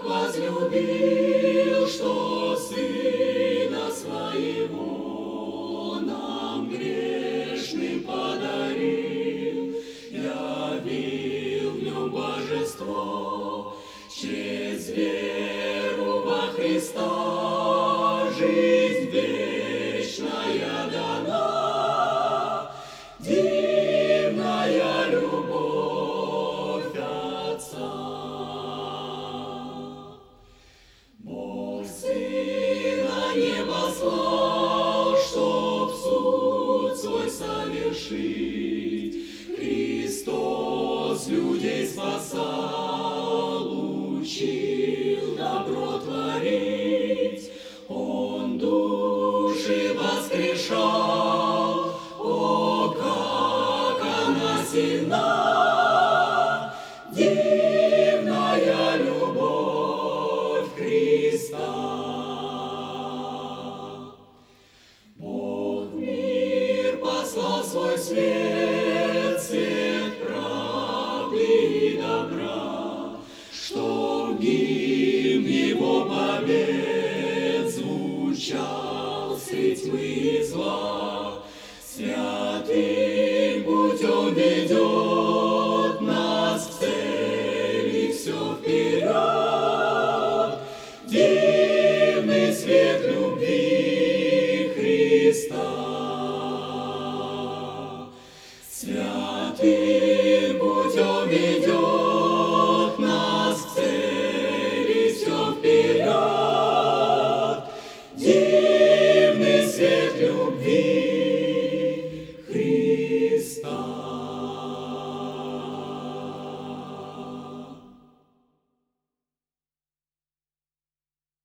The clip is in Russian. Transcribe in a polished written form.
возлюбил, что Сына Своего нам грешным подарил, явил в Нем Божество, через веру во Христа жизнь вечная дана, дивная любовь Отца. Бог Сына не послал, чтоб суд свой совершить, Христос людей спасал, учил добро творить, Он души воскрешал. О, как она сильна, дивная любовь Христа. Бог в мир послал свой свет, свет правды и добра, чтоб гимн Его побед звучал средь тьмы и зла.